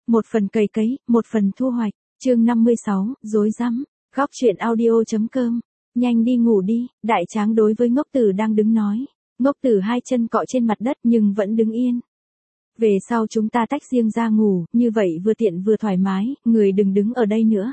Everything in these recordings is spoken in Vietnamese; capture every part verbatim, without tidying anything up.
một phần cày cấy, một phần thu hoạch. Chương năm mươi sáu, rối rắm. Góc truyện audio.com. Nhanh đi ngủ đi, đại tráng đối với ngốc tử đang đứng nói. Ngốc tử hai chân cọ trên mặt đất nhưng vẫn đứng yên. Về sau chúng ta tách riêng ra ngủ, như vậy vừa tiện vừa thoải mái, người đừng đứng ở đây nữa.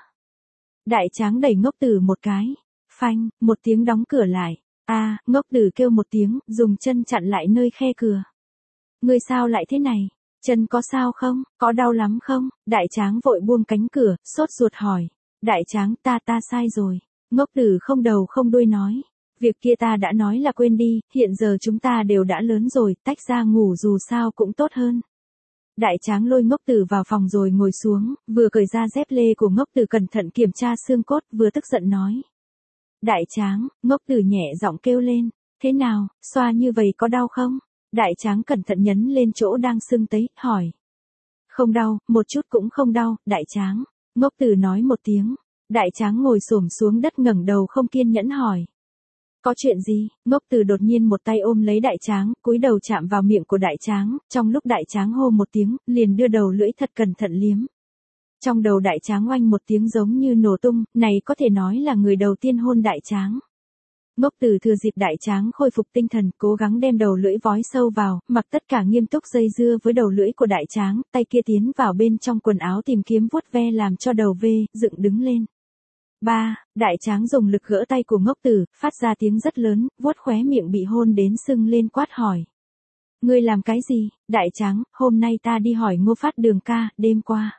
Đại tráng đẩy ngốc tử một cái. Phanh, một tiếng đóng cửa lại. A, à, ngốc tử kêu một tiếng, dùng chân chặn lại nơi khe cửa. Ngươi sao lại thế này? Chân có sao không? Có đau lắm không? Đại tráng vội buông cánh cửa, sốt ruột hỏi. Đại tráng, ta ta sai rồi. Ngốc tử không đầu không đuôi nói. Việc kia ta đã nói là quên đi, hiện giờ chúng ta đều đã lớn rồi, tách ra ngủ dù sao cũng tốt hơn. Đại tráng lôi ngốc tử vào phòng rồi ngồi xuống, vừa cởi ra dép lê của ngốc tử cẩn thận kiểm tra xương cốt, vừa tức giận nói. Đại tráng, ngốc tử nhẹ giọng kêu lên. Thế nào, xoa như vậy có đau không? Đại tráng cẩn thận nhấn lên chỗ đang sưng tấy, hỏi. Không đau, một chút cũng không đau, đại tráng. Ngốc tử nói một tiếng. Đại tráng ngồi xổm xuống đất ngẩng đầu không kiên nhẫn hỏi. Có chuyện gì? Ngốc tử đột nhiên một tay ôm lấy đại tráng, cúi đầu chạm vào miệng của đại tráng, trong lúc đại tráng hô một tiếng, liền đưa đầu lưỡi thật cẩn thận liếm. Trong đầu đại tráng oanh một tiếng giống như nổ tung, này có thể nói là người đầu tiên hôn đại tráng. Ngốc tử thừa dịp đại tráng khôi phục tinh thần, cố gắng đem đầu lưỡi vói sâu vào, mặc tất cả nghiêm túc dây dưa với đầu lưỡi của đại tráng, tay kia tiến vào bên trong quần áo tìm kiếm vuốt ve làm cho đầu vê, dựng đứng lên. Ba, đại tráng dùng lực gỡ tay của ngốc tử, phát ra tiếng rất lớn, vuốt khóe miệng bị hôn đến sưng lên quát hỏi. Ngươi làm cái gì? Đại tráng, hôm nay ta đi hỏi Ngô Phát Đường ca, đêm qua.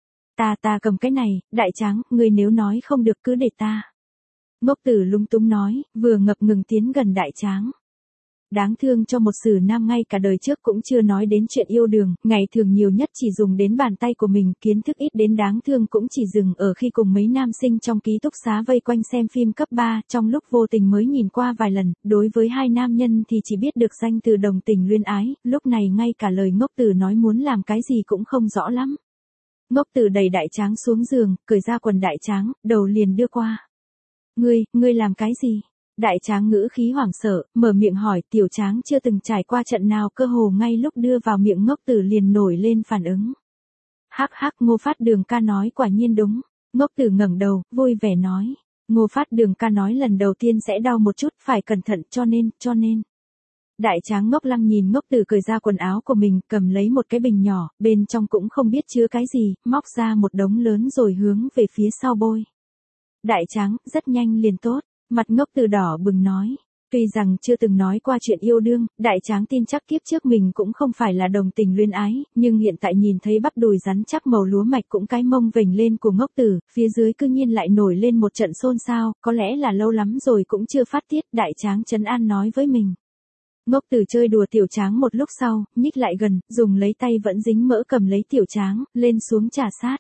Ta ta cầm cái này, đại tráng, ngươi nếu nói không được cứ để ta. Ngốc tử lúng túng nói, vừa ngập ngừng tiến gần đại tráng. Đáng thương cho một sử nam ngay cả đời trước cũng chưa nói đến chuyện yêu đương, ngày thường nhiều nhất chỉ dùng đến bàn tay của mình, kiến thức ít đến đáng thương cũng chỉ dừng ở khi cùng mấy nam sinh trong ký túc xá vây quanh xem phim cấp ba, trong lúc vô tình mới nhìn qua vài lần, đối với hai nam nhân thì chỉ biết được danh từ đồng tình luyến ái, lúc này ngay cả lời ngốc tử nói muốn làm cái gì cũng không rõ lắm. Ngốc tử đẩy đại tráng xuống giường, cởi ra quần đại tráng, đầu liền đưa qua. Ngươi, ngươi làm cái gì? Đại tráng ngữ khí hoảng sợ, mở miệng hỏi, tiểu tráng chưa từng trải qua trận nào cơ hồ ngay lúc đưa vào miệng ngốc tử liền nổi lên phản ứng. Hắc hắc, Ngô Phát Đường ca nói quả nhiên đúng. Ngốc tử ngẩng đầu, vui vẻ nói. Ngô Phát Đường ca nói lần đầu tiên sẽ đau một chút, phải cẩn thận cho nên, cho nên. Đại tráng ngốc lăng nhìn ngốc tử cởi ra quần áo của mình, cầm lấy một cái bình nhỏ, bên trong cũng không biết chứa cái gì, móc ra một đống lớn rồi hướng về phía sau bôi. Đại tráng, rất nhanh liền tốt. Mặt ngốc tử đỏ bừng nói. Tuy rằng chưa từng nói qua chuyện yêu đương, đại tráng tin chắc kiếp trước mình cũng không phải là đồng tình luyến ái, nhưng hiện tại nhìn thấy bắp đùi rắn chắc màu lúa mạch cũng cái mông vểnh lên của ngốc tử, phía dưới cư nhiên lại nổi lên một trận xôn xao, có lẽ là lâu lắm rồi cũng chưa phát tiết, đại tráng trấn an nói với mình. Ngốc tử chơi đùa tiểu tráng một lúc sau, nhích lại gần, dùng lấy tay vẫn dính mỡ cầm lấy tiểu tráng, lên xuống trà sát.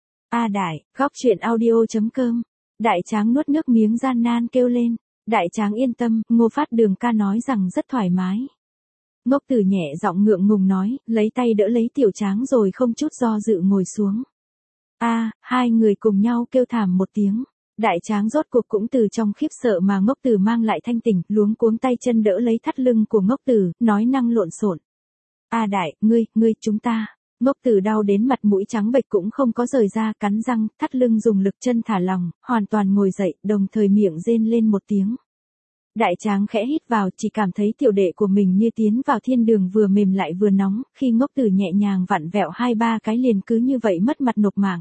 A đại, góc truyện audio.com. Đại tráng nuốt nước miếng gian nan kêu lên. Đại tráng yên tâm, Ngô Phát Đường ca nói rằng rất thoải mái. Ngốc tử nhẹ giọng ngượng ngùng nói, lấy tay đỡ lấy tiểu tráng rồi không chút do dự ngồi xuống. A, à, hai người cùng nhau kêu thảm một tiếng. Đại tráng rốt cuộc cũng từ trong khiếp sợ mà ngốc tử mang lại thanh tỉnh, luống cuống tay chân đỡ lấy thắt lưng của ngốc tử, nói năng lộn xộn. A à đại, ngươi, ngươi, chúng ta. Ngốc tử đau đến mặt mũi trắng bệch cũng không có rời ra, cắn răng, thắt lưng dùng lực chân thả lỏng, hoàn toàn ngồi dậy, đồng thời miệng rên lên một tiếng. Đại tráng khẽ hít vào, chỉ cảm thấy tiểu đệ của mình như tiến vào thiên đường vừa mềm lại vừa nóng, khi ngốc tử nhẹ nhàng vặn vẹo hai ba cái liền cứ như vậy mất mặt nộp mạng.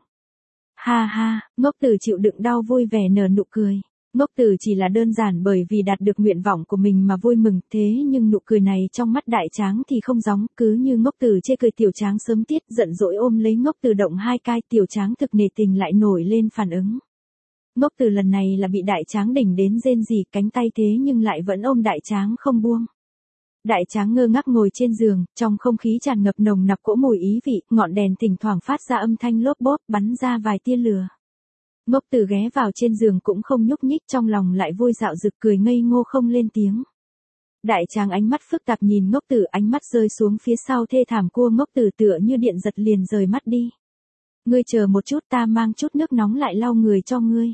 Ha ha, ngốc tử chịu đựng đau vui vẻ nở nụ cười. Ngốc tử chỉ là đơn giản bởi vì đạt được nguyện vọng của mình mà vui mừng, thế nhưng nụ cười này trong mắt đại tráng thì không giống, cứ như ngốc tử chê cười tiểu tráng sớm tiết, giận dỗi ôm lấy ngốc tử động hai cái, tiểu tráng thực nề tình lại nổi lên phản ứng. Ngốc tử lần này là bị đại tráng đỉnh đến rên rỉ, cánh tay thế nhưng lại vẫn ôm đại tráng không buông. Đại tráng ngơ ngác ngồi trên giường, trong không khí tràn ngập nồng nặc cỗ mùi ý vị, ngọn đèn thỉnh thoảng phát ra âm thanh lốp bốp, bắn ra vài tia lửa. Ngốc tử ghé vào trên giường cũng không nhúc nhích, trong lòng lại vui dạo rực cười ngây ngô không lên tiếng. Đại tráng ánh mắt phức tạp nhìn ngốc tử, ánh mắt rơi xuống phía sau thê thảm cua ngốc tử tựa như điện giật liền rời mắt đi. Ngươi chờ một chút, ta mang chút nước nóng lại lau người cho ngươi.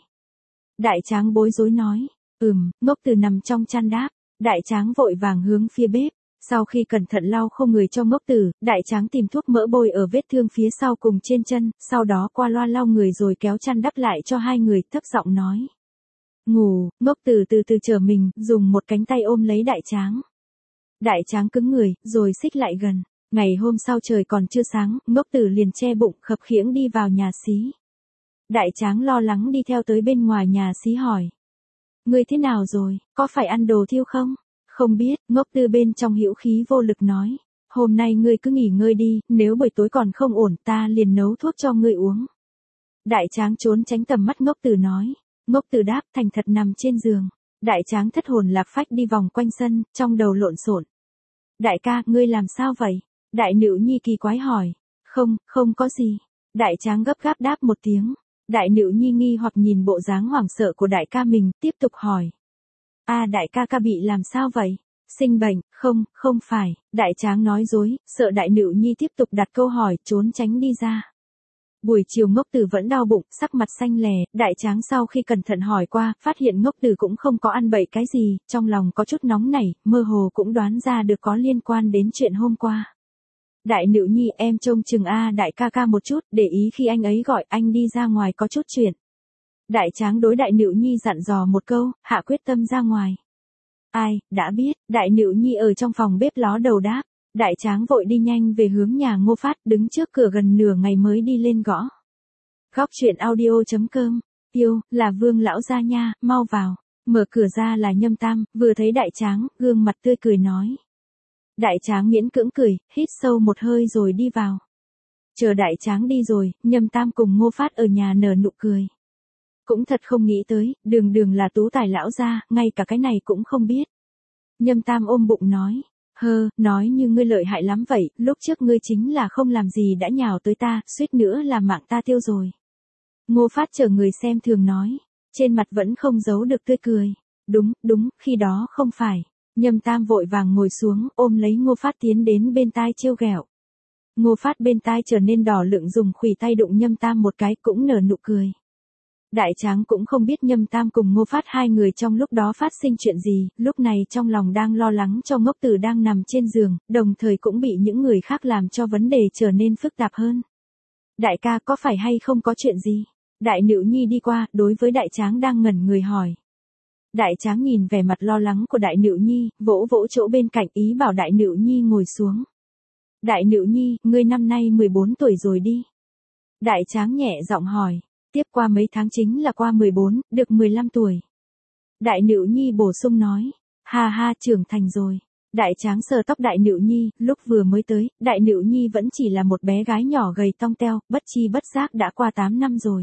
Đại tráng bối rối nói. Ừm, ngốc tử nằm trong chăn đáp. Đại tráng vội vàng hướng phía bếp. Sau khi cẩn thận lau khô người cho Ngốc Tử, đại tráng tìm thuốc mỡ bôi ở vết thương phía sau cùng trên chân, sau đó qua loa lau người rồi kéo chăn đắp lại cho hai người, thấp giọng nói. Ngủ, Ngốc Tử từ từ trở mình, dùng một cánh tay ôm lấy đại tráng. Đại tráng cứng người, rồi xích lại gần. Ngày hôm sau trời còn chưa sáng, Ngốc Tử liền che bụng khập khiễng đi vào nhà xí. Đại tráng lo lắng đi theo tới bên ngoài nhà xí hỏi. Ngươi thế nào rồi, có phải ăn đồ thiêu không? Không biết, Ngốc Tử bên trong hữu khí vô lực nói. Hôm nay ngươi cứ nghỉ ngơi đi, nếu buổi tối còn không ổn ta liền nấu thuốc cho ngươi uống. Đại tráng trốn tránh tầm mắt Ngốc Tử nói. Ngốc Tử đáp thành thật nằm trên giường. Đại tráng thất hồn lạc phách đi vòng quanh sân, trong đầu lộn xộn. Đại ca, ngươi làm sao vậy? Đại Nữu Nhi kỳ quái hỏi. Không, không có gì. Đại tráng gấp gáp đáp một tiếng. Đại Nữu Nhi nghi hoặc nhìn bộ dáng hoảng sợ của đại ca mình, tiếp tục hỏi. A à, đại ca ca bị làm sao vậy? Sinh bệnh, không, không phải. Đại tráng nói dối, sợ Đại Nữu Nhi tiếp tục đặt câu hỏi, trốn tránh đi ra. Buổi chiều Ngốc Tử vẫn đau bụng, sắc mặt xanh lè, đại tráng sau khi cẩn thận hỏi qua, phát hiện Ngốc Tử cũng không có ăn bậy cái gì, trong lòng có chút nóng nảy, mơ hồ cũng đoán ra được có liên quan đến chuyện hôm qua. Đại Nữu Nhi em trông chừng A đại ca ca một chút, để ý khi anh ấy gọi anh đi ra ngoài có chút chuyện. Đại tráng đối Đại Nữu Nhi dặn dò một câu, hạ quyết tâm ra ngoài. Ai, đã biết, Đại Nữu Nhi ở trong phòng bếp ló đầu đáp. Đại tráng vội đi nhanh về hướng nhà Ngô Phát, đứng trước cửa gần nửa ngày mới đi lên gõ. Góc truyện audio chấm com, yêu, là Vương lão gia nha, mau vào. Mở cửa ra là Nhâm Tam, vừa thấy đại tráng, gương mặt tươi cười nói. Đại tráng miễn cưỡng cười, hít sâu một hơi rồi đi vào. Chờ đại tráng đi rồi, Nhâm Tam cùng Ngô Phát ở nhà nở nụ cười. Cũng thật không nghĩ tới, đường đường là tú tài lão gia, ngay cả cái này cũng không biết. Nhâm Tam ôm bụng nói. Hơ, nói như ngươi lợi hại lắm vậy, lúc trước ngươi chính là không làm gì đã nhào tới ta, suýt nữa là mạng ta tiêu rồi. Ngô Phát chờ người xem thường nói, trên mặt vẫn không giấu được tươi cười. Đúng, đúng, khi đó không phải. Nhâm Tam vội vàng ngồi xuống, ôm lấy Ngô Phát tiến đến bên tai trêu ghẹo. Ngô Phát bên tai trở nên đỏ lựng dùng khuỷu tay đụng Nhâm Tam một cái cũng nở nụ cười. Đại tráng cũng không biết Nhâm Tam cùng Ngô Phát hai người trong lúc đó phát sinh chuyện gì, lúc này trong lòng đang lo lắng cho Ngốc Tử đang nằm trên giường, đồng thời cũng bị những người khác làm cho vấn đề trở nên phức tạp hơn. Đại ca có phải hay không có chuyện gì? Đại Nữu Nhi đi qua, đối với đại tráng đang ngẩn người hỏi. Đại tráng nhìn vẻ mặt lo lắng của Đại Nữu Nhi, vỗ vỗ chỗ bên cạnh ý bảo Đại Nữu Nhi ngồi xuống. Đại Nữu Nhi, ngươi năm nay mười bốn tuổi rồi đi. Đại tráng nhẹ giọng hỏi. Tiếp qua mấy tháng chính là qua mười bốn, được mười lăm tuổi. Đại Nữu Nhi bổ sung nói. Ha ha, trưởng thành rồi. Đại tráng sờ tóc Đại Nữu Nhi, lúc vừa mới tới, Đại Nữu Nhi vẫn chỉ là một bé gái nhỏ gầy tong teo, bất chi bất giác đã qua tám năm rồi.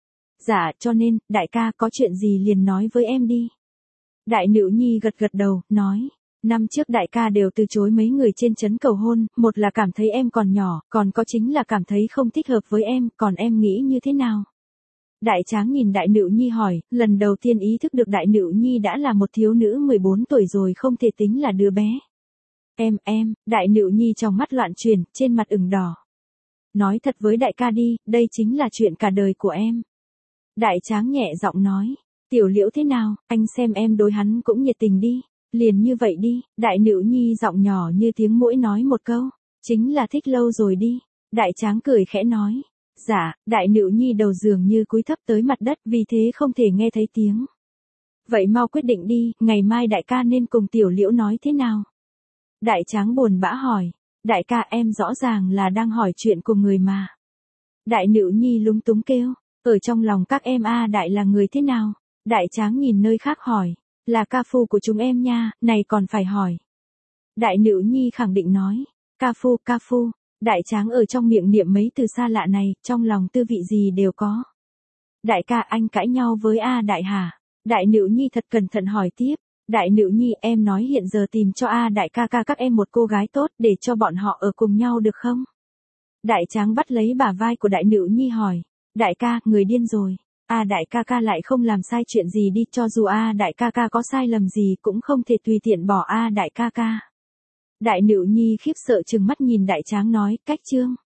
Dạ, cho nên, đại ca có chuyện gì liền nói với em đi. Đại Nữu Nhi gật gật đầu, nói. Năm trước đại ca đều từ chối mấy người trên trấn cầu hôn, một là cảm thấy em còn nhỏ, còn có chính là cảm thấy không thích hợp với em, còn em nghĩ như thế nào? Đại tráng nhìn Đại Nữu Nhi hỏi, lần đầu tiên ý thức được Đại Nữu Nhi đã là một thiếu nữ mười bốn tuổi rồi không thể tính là đứa bé. Em, em, Đại Nữu Nhi trong mắt loạn chuyển, trên mặt ửng đỏ. Nói thật với đại ca đi, đây chính là chuyện cả đời của em. Đại tráng nhẹ giọng nói, Tiểu Liễu thế nào, anh xem em đối hắn cũng nhiệt tình đi, liền như vậy đi. Đại Nữu Nhi giọng nhỏ như tiếng muỗi nói một câu, chính là thích lâu rồi đi. Đại tráng cười khẽ nói. Dạ, Đại Nữu Nhi đầu giường như cúi thấp tới mặt đất vì thế không thể nghe thấy tiếng. Vậy mau quyết định đi, ngày mai đại ca nên cùng Tiểu Liễu nói thế nào? Đại tráng buồn bã hỏi. Đại ca em rõ ràng là đang hỏi chuyện của người mà. Đại Nữu Nhi lúng túng kêu. Ở trong lòng các em a đại là người thế nào? Đại tráng nhìn nơi khác hỏi. Là ca phu của chúng em nha, này còn phải hỏi. Đại Nữu Nhi khẳng định nói. Ca phu, ca phu. Đại tráng ở trong miệng niệm mấy từ xa lạ này, trong lòng tư vị gì đều có. Đại ca anh cãi nhau với A đại hả? Đại Nữu Nhi thật cẩn thận hỏi tiếp. Đại Nữu Nhi em nói hiện giờ tìm cho A đại ca ca các em một cô gái tốt để cho bọn họ ở cùng nhau được không? Đại tráng bắt lấy bả vai của Đại Nữu Nhi hỏi. Đại ca, người điên rồi. A đại ca ca lại không làm sai chuyện gì đi, cho dù A đại ca ca có sai lầm gì cũng không thể tùy tiện bỏ A đại ca ca. Đại Nữu Nhi khiếp sợ trừng mắt nhìn đại tráng nói, cách chương.